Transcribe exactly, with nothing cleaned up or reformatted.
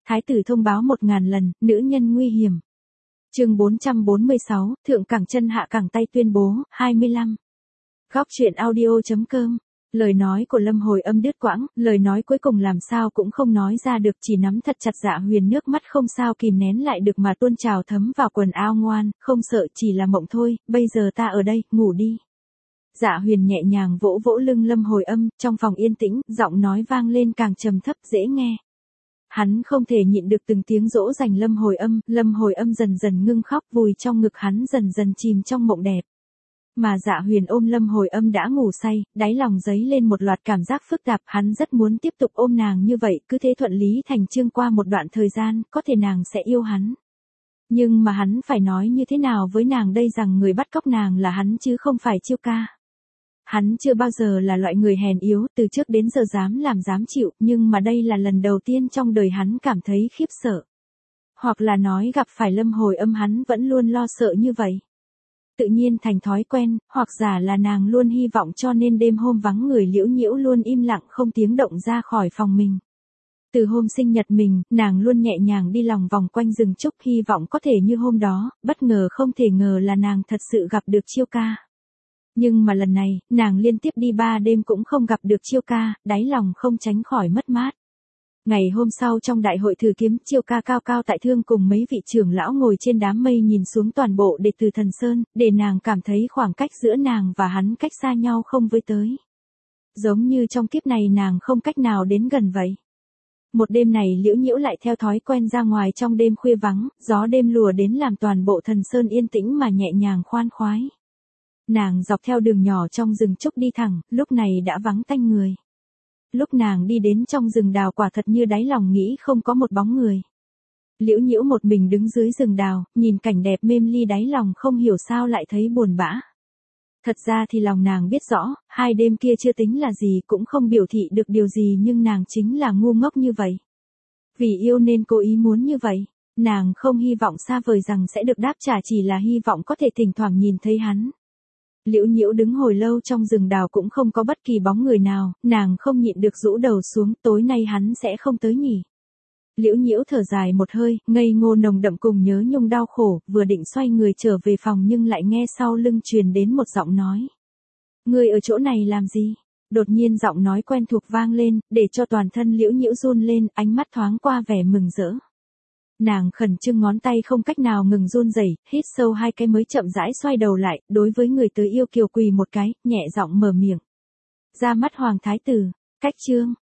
Thái tử thông báo một ngàn lần, nữ nhân nguy hiểm. Chương bốn trăm bốn mươi sáu, thượng cẳng chân hạ cẳng tay tuyên bố, hai mươi lăm. Góc truyện audio.com. Lời nói của Lâm Hồi Âm đứt quãng, lời nói cuối cùng làm sao cũng không nói ra được, chỉ nắm thật chặt Dạ Huyền, nước mắt không sao kìm nén lại được mà tuôn trào thấm vào quần áo. Ngoan, không sợ, chỉ là mộng thôi, bây giờ ta ở đây, ngủ đi. Dạ Huyền nhẹ nhàng vỗ vỗ lưng Lâm Hồi Âm, trong phòng yên tĩnh, giọng nói vang lên càng trầm thấp dễ nghe. Hắn không thể nhịn được từng tiếng dỗ dành Lâm Hồi Âm, Lâm Hồi Âm dần dần ngưng khóc, vùi trong ngực hắn dần dần chìm trong mộng đẹp. Mà Dạ Huyền ôm Lâm Hồi Âm đã ngủ say, đáy lòng dấy lên một loạt cảm giác phức tạp, hắn rất muốn tiếp tục ôm nàng như vậy, cứ thế thuận lý thành chương qua một đoạn thời gian, có thể nàng sẽ yêu hắn. Nhưng mà hắn phải nói như thế nào với nàng đây, rằng người bắt cóc nàng là hắn chứ không phải Chiêu Ca. Hắn chưa bao giờ là loại người hèn yếu, từ trước đến giờ dám làm dám chịu, nhưng mà đây là lần đầu tiên trong đời hắn cảm thấy khiếp sợ. Hoặc là nói gặp phải Lâm Hồi Âm hắn vẫn luôn lo sợ như vậy. Tự nhiên thành thói quen, hoặc giả là nàng luôn hy vọng cho nên đêm hôm vắng người Liễu Nhiễu luôn im lặng không tiếng động ra khỏi phòng mình. Từ hôm sinh nhật mình, nàng luôn nhẹ nhàng đi lòng vòng quanh rừng trúc, hy vọng có thể như hôm đó, bất ngờ không thể ngờ là nàng thật sự gặp được Chiêu Ca. Nhưng mà lần này, nàng liên tiếp đi ba đêm cũng không gặp được Chiêu Ca, đáy lòng không tránh khỏi mất mát. Ngày hôm sau trong đại hội thử kiếm, Chiêu Ca cao cao tại thượng cùng mấy vị trưởng lão ngồi trên đám mây nhìn xuống toàn bộ đệ tử Thần Sơn, để nàng cảm thấy khoảng cách giữa nàng và hắn cách xa nhau không với tới. Giống như trong kiếp này nàng không cách nào đến gần vậy. Một đêm này Liễu Nhiễu lại theo thói quen ra ngoài trong đêm khuya vắng, gió đêm lùa đến làm toàn bộ Thần Sơn yên tĩnh mà nhẹ nhàng khoan khoái. Nàng dọc theo đường nhỏ trong rừng trúc đi thẳng, lúc này đã vắng tanh người. Lúc nàng đi đến trong rừng đào quả thật như đáy lòng nghĩ không có một bóng người. Liễu Nhiễu một mình đứng dưới rừng đào, nhìn cảnh đẹp mêm ly, đáy lòng không hiểu sao lại thấy buồn bã. Thật ra thì lòng nàng biết rõ, hai đêm kia chưa tính là gì, cũng không biểu thị được điều gì, nhưng nàng chính là ngu ngốc như vậy. Vì yêu nên cố ý muốn như vậy, nàng không hy vọng xa vời rằng sẽ được đáp trả, chỉ là hy vọng có thể thỉnh thoảng nhìn thấy hắn. Liễu Nhiễu đứng hồi lâu trong rừng đào cũng không có bất kỳ bóng người nào, nàng không nhịn được rũ đầu xuống, tối nay hắn sẽ không tới nhỉ. Liễu Nhiễu thở dài một hơi, ngây ngô nồng đậm cùng nhớ nhung đau khổ, vừa định xoay người trở về phòng nhưng lại nghe sau lưng truyền đến một giọng nói. Người ở chỗ này làm gì? Đột nhiên giọng nói quen thuộc vang lên, để cho toàn thân Liễu Nhiễu run lên, ánh mắt thoáng qua vẻ mừng rỡ. Nàng khẩn trương ngón tay không cách nào ngừng run rẩy, hít sâu hai cái mới chậm rãi xoay đầu lại, đối với người tới yêu kiều quỳ một cái, nhẹ giọng mở miệng. Ra mắt Hoàng Thái tử, cách chương,